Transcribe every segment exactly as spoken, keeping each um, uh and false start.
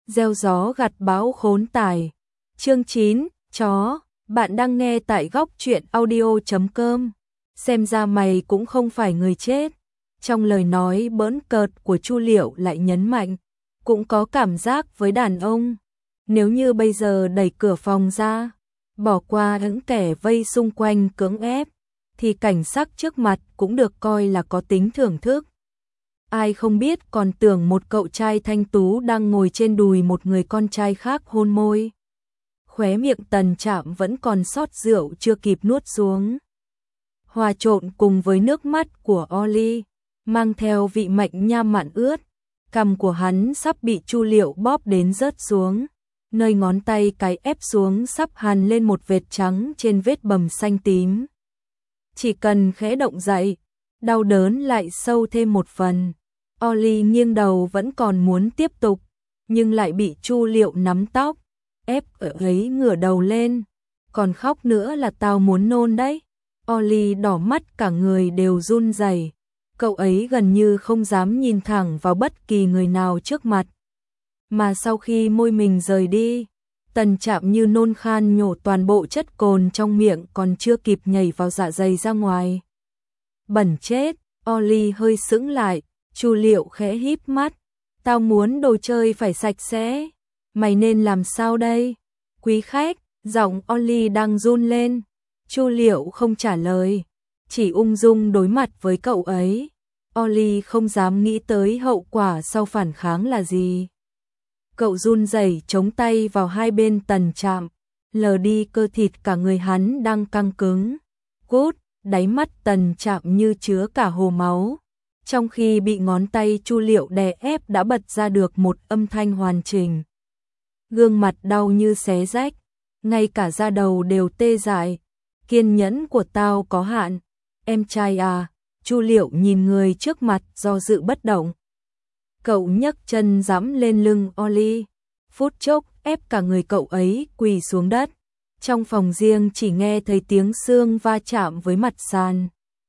gieo gió gặt bão khốn tải. Chương chín, chó, bạn đang nghe tại góc truyện audio chấm com. Xem ra mày cũng không phải người chết. Trong lời nói bỡn cợt của Chu Liệu lại nhấn mạnh, cũng có cảm giác với đàn ông. Nếu như bây giờ đẩy cửa phòng ra, bỏ qua những kẻ vây xung quanh cưỡng ép, thì cảnh sắc trước mặt cũng được coi là có tính thưởng thức. Ai không biết còn tưởng một cậu trai thanh tú đang ngồi trên đùi một người con trai khác hôn môi. Khóe miệng Tần Trạm vẫn còn sót rượu chưa kịp nuốt xuống. Hòa trộn cùng với nước mắt của Oli, mang theo vị mạch nha mặn ướt, cằm của hắn sắp bị Chu Liệu bóp đến rớt xuống. Nơi ngón tay cái ép xuống sắp hằn lên một vệt trắng trên vết bầm xanh tím. Chỉ cần khẽ động dậy, đau đớn lại sâu thêm một phần. Oli nghiêng đầu vẫn còn muốn tiếp tục, nhưng lại bị Chu Liệu nắm tóc, ép ở ấy ngửa đầu lên. Còn khóc nữa là tao muốn nôn đấy. Oli đỏ mắt cả người đều run rẩy. Cậu ấy gần như không dám nhìn thẳng vào bất kỳ người nào trước mặt. Mà sau khi môi mình rời đi, Tần Trạm như nôn khan nhổ toàn bộ chất cồn trong miệng còn chưa kịp nhảy vào dạ dày ra ngoài. Bẩn chết, Oli hơi sững lại, Chu Liệu khẽ híp mắt. Tao muốn đồ chơi phải sạch sẽ. Mày nên làm sao đây? Quý khách, giọng Oli đang run lên. Chu Liệu không trả lời, chỉ ung dung đối mặt với cậu ấy. Oli không dám nghĩ tới hậu quả sau phản kháng là gì. Cậu run rẩy chống tay vào hai bên Tần Trạm, lờ đi cơ thịt cả người hắn đang căng cứng. Cút, đáy mắt Tần Trạm như chứa cả hồ máu. Trong khi bị ngón tay Chu Liệu đè ép đã bật ra được một âm thanh hoàn chỉnh. Gương mặt đau như xé rách, ngay cả da đầu đều tê dại. Kiên nhẫn của tao có hạn, em trai à. Chu Liệu nhìn người trước mặt do dự bất động. Cậu nhấc chân giẫm lên lưng Oli, phút chốc ép cả người cậu ấy quỳ xuống đất. Trong phòng riêng chỉ nghe thấy tiếng xương va chạm với mặt sàn,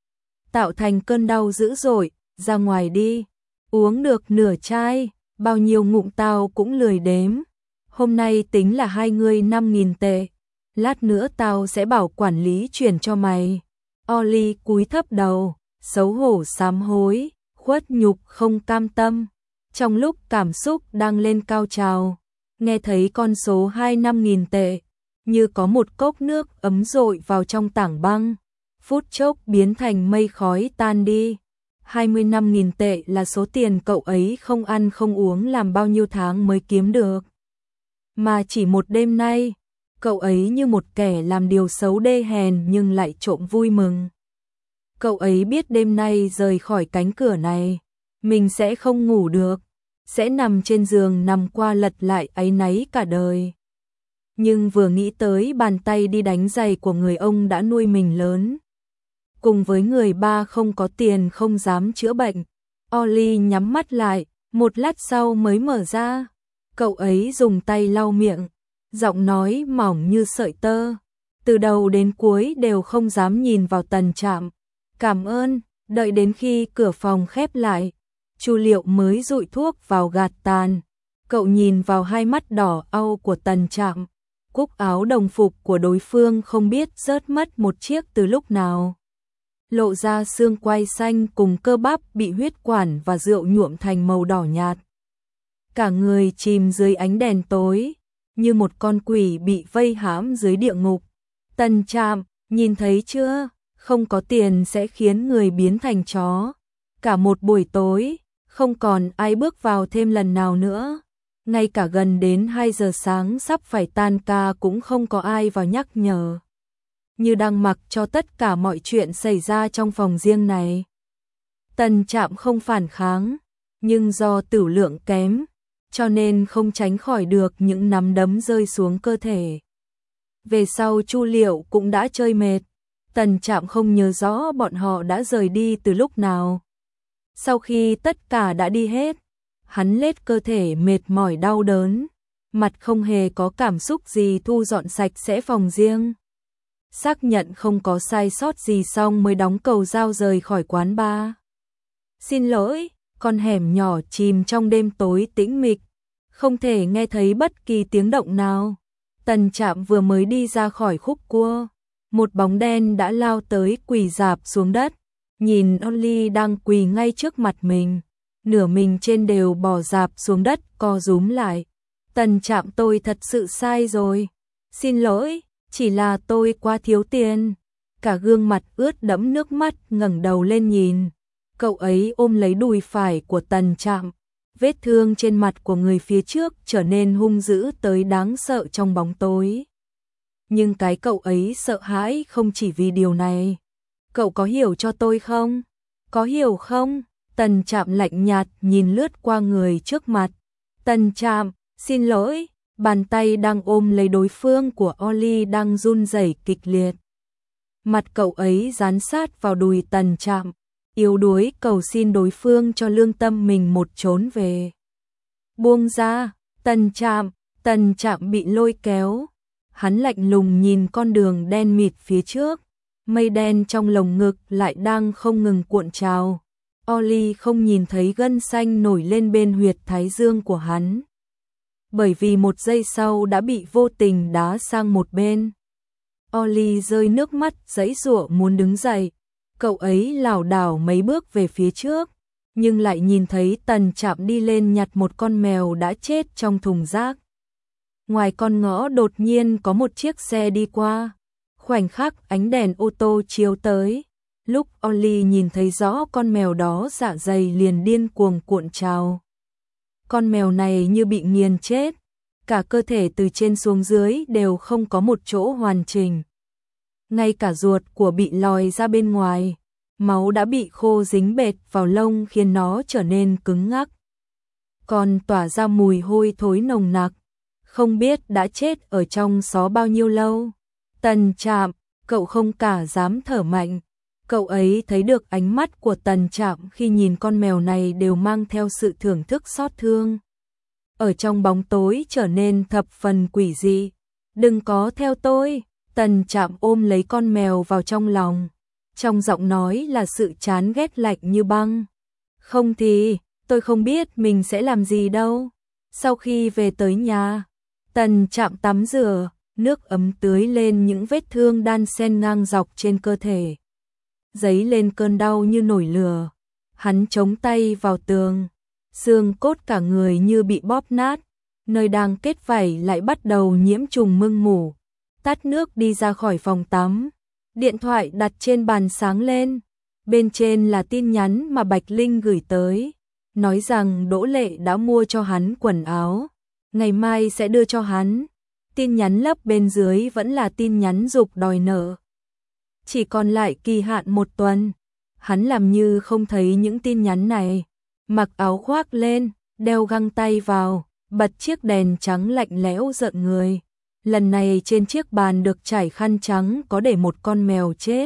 tạo thành cơn đau dữ dội. Ra ngoài đi, uống được nửa chai, bao nhiêu ngụm tao cũng lười đếm. Hôm nay tính là hai ngươi năm nghìn tệ, lát nữa tao sẽ bảo quản lý chuyển cho mày. Oli cúi thấp đầu, xấu hổ sám hối, khuất nhục không cam tâm. Trong lúc cảm xúc đang lên cao trào, nghe thấy con số hai năm nghìn tệ, như có một cốc nước ấm dội vào trong tảng băng, phút chốc biến thành mây khói tan đi. hai mươi lăm nghìn tệ là số tiền cậu ấy không ăn không uống làm bao nhiêu tháng mới kiếm được. Mà chỉ một đêm nay, cậu ấy như một kẻ làm điều xấu đê hèn nhưng lại trộm vui mừng. Cậu ấy biết đêm nay rời khỏi cánh cửa này, mình sẽ không ngủ được, sẽ nằm trên giường nằm qua lật lại áy náy cả đời. Nhưng vừa nghĩ tới bàn tay đi đánh giày của người ông đã nuôi mình lớn, cùng với người ba không có tiền không dám chữa bệnh, Oli nhắm mắt lại, một lát sau mới mở ra. Cậu ấy dùng tay lau miệng, giọng nói mỏng như sợi tơ, từ đầu đến cuối đều không dám nhìn vào Tần Trạm. Cảm ơn. Đợi đến khi cửa phòng khép lại, Chu Liệu mới dụi thuốc vào gạt tàn. Cậu nhìn vào hai mắt đỏ au của Tần Trạm, cúc áo đồng phục của đối phương không biết rớt mất một chiếc từ lúc nào, lộ ra xương quai xanh cùng cơ bắp bị huyết quản và rượu nhuộm thành màu đỏ nhạt. Cả người chìm dưới ánh đèn tối, như một con quỷ bị vây hãm dưới địa ngục. Tần Trạm, nhìn thấy chưa? Không có tiền sẽ khiến người biến thành chó. Cả một buổi tối, không còn ai bước vào thêm lần nào nữa. Ngay cả gần đến hai giờ sáng sắp phải tan ca cũng không có ai vào nhắc nhở. Như đang mặc cho tất cả mọi chuyện xảy ra trong phòng riêng này. Tần Trạm không phản kháng, nhưng do tửu lượng kém, cho nên không tránh khỏi được những nắm đấm rơi xuống cơ thể. Về sau Chu Liệu cũng đã chơi mệt, Tần Trạm không nhớ rõ bọn họ đã rời đi từ lúc nào. Sau khi tất cả đã đi hết, hắn lết cơ thể mệt mỏi đau đớn, mặt không hề có cảm xúc gì thu dọn sạch sẽ phòng riêng. Xác nhận không có sai sót gì xong mới đóng cầu dao rời khỏi quán bar. Xin lỗi, con hẻm nhỏ chìm trong đêm tối tĩnh mịch, không thể nghe thấy bất kỳ tiếng động nào. Tần Trạm vừa mới đi ra khỏi khúc cua, một bóng đen đã lao tới quỳ rạp xuống đất, nhìn Only đang quỳ ngay trước mặt mình, nửa mình trên đều bò rạp xuống đất co rúm lại. Tần Trạm, tôi thật sự sai rồi. Xin lỗi, chỉ là tôi quá thiếu tiền. Cả gương mặt ướt đẫm nước mắt ngẩng đầu lên nhìn. Cậu ấy ôm lấy đùi phải của Tần Trạm. Vết thương trên mặt của người phía trước trở nên hung dữ tới đáng sợ trong bóng tối. Nhưng cái cậu ấy sợ hãi không chỉ vì điều này. Cậu có hiểu cho tôi không? Có hiểu không? Tần Trạm lạnh nhạt nhìn lướt qua người trước mặt. Tần Trạm, xin lỗi. Bàn tay đang ôm lấy đối phương của Oli đang run rẩy kịch liệt. Mặt cậu ấy dán sát vào đùi Tần Trạm, yếu đuối cầu xin đối phương cho lương tâm mình một trốn về. Buông ra, Tần Trạm, Tần Trạm bị lôi kéo. Hắn lạnh lùng nhìn con đường đen mịt phía trước, mây đen trong lồng ngực lại đang không ngừng cuộn trào. Oli không nhìn thấy gân xanh nổi lên bên huyệt thái dương của hắn, bởi vì một giây sau đã bị vô tình đá sang một bên. Oli rơi nước mắt giãy giụa muốn đứng dậy, cậu ấy lảo đảo mấy bước về phía trước, nhưng lại nhìn thấy Tần Trạm đi lên nhặt một con mèo đã chết trong thùng rác. Ngoài con ngõ đột nhiên có một chiếc xe đi qua, khoảnh khắc ánh đèn ô tô chiếu tới, lúc Oli nhìn thấy rõ con mèo đó dạ dày liền điên cuồng cuộn trào. Con mèo này như bị nghiền chết, cả cơ thể từ trên xuống dưới đều không có một chỗ hoàn chỉnh. Ngay cả ruột của bị lòi ra bên ngoài, máu đã bị khô dính bệt vào lông khiến nó trở nên cứng ngắc. Còn tỏa ra mùi hôi thối nồng nặc, không biết đã chết ở trong xó bao nhiêu lâu. Tần Trạm, cậu không cả dám thở mạnh. Cậu ấy thấy được ánh mắt của Tần Trạm khi nhìn con mèo này đều mang theo sự thưởng thức xót thương. Ở trong bóng tối trở nên thập phần quỷ dị. Đừng có theo tôi. Tần Trạm ôm lấy con mèo vào trong lòng. Trong giọng nói là sự chán ghét lạnh như băng. Không thì, tôi không biết mình sẽ làm gì đâu. Sau khi về tới nhà, Tần Trạm tắm rửa, nước ấm tưới lên những vết thương đan xen ngang dọc trên cơ thể. Dấy lên cơn đau như nổi lửa. Hắn chống tay vào tường, xương cốt cả người như bị bóp nát, nơi đang kết vảy lại bắt đầu nhiễm trùng mưng mủ. Tắt nước đi ra khỏi phòng tắm, điện thoại đặt trên bàn sáng lên, bên trên là tin nhắn mà Bạch Linh gửi tới, nói rằng Đỗ Lệ đã mua cho hắn quần áo, ngày mai sẽ đưa cho hắn. Tin nhắn lấp bên dưới vẫn là tin nhắn giục đòi nợ. Chỉ còn lại kỳ hạn một tuần, hắn làm như không thấy những tin nhắn này, mặc áo khoác lên, đeo găng tay vào, bật chiếc đèn trắng lạnh lẽo rợn người. Lần này trên chiếc bàn được trải khăn trắng có để một con mèo chết.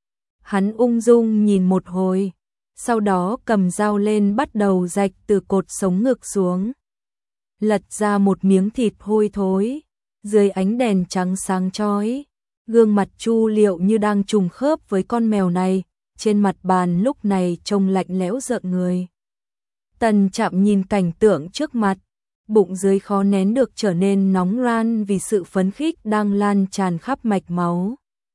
Hắn ung dung nhìn một hồi, sau đó cầm dao lên bắt đầu rạch từ cột sống ngực xuống. Lật ra một miếng thịt hôi thối, dưới ánh đèn trắng sáng chói, gương mặt Chu Liệu như đang trùng khớp với con mèo này, trên mặt bàn lúc này trông lạnh lẽo rợn người. Tần Trạm nhìn cảnh tượng trước mặt, bụng dưới khó nén được trở nên nóng ran vì sự phấn khích đang lan tràn khắp mạch máu,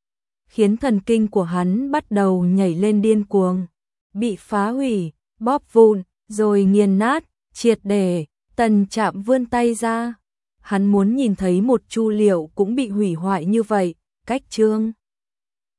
khiến thần kinh của hắn bắt đầu nhảy lên điên cuồng, bị phá hủy, bóp vụn, rồi nghiền nát, triệt để. Tần Trạm vươn tay ra, hắn muốn nhìn thấy một Chu Liệu cũng bị hủy hoại như vậy. Cách chương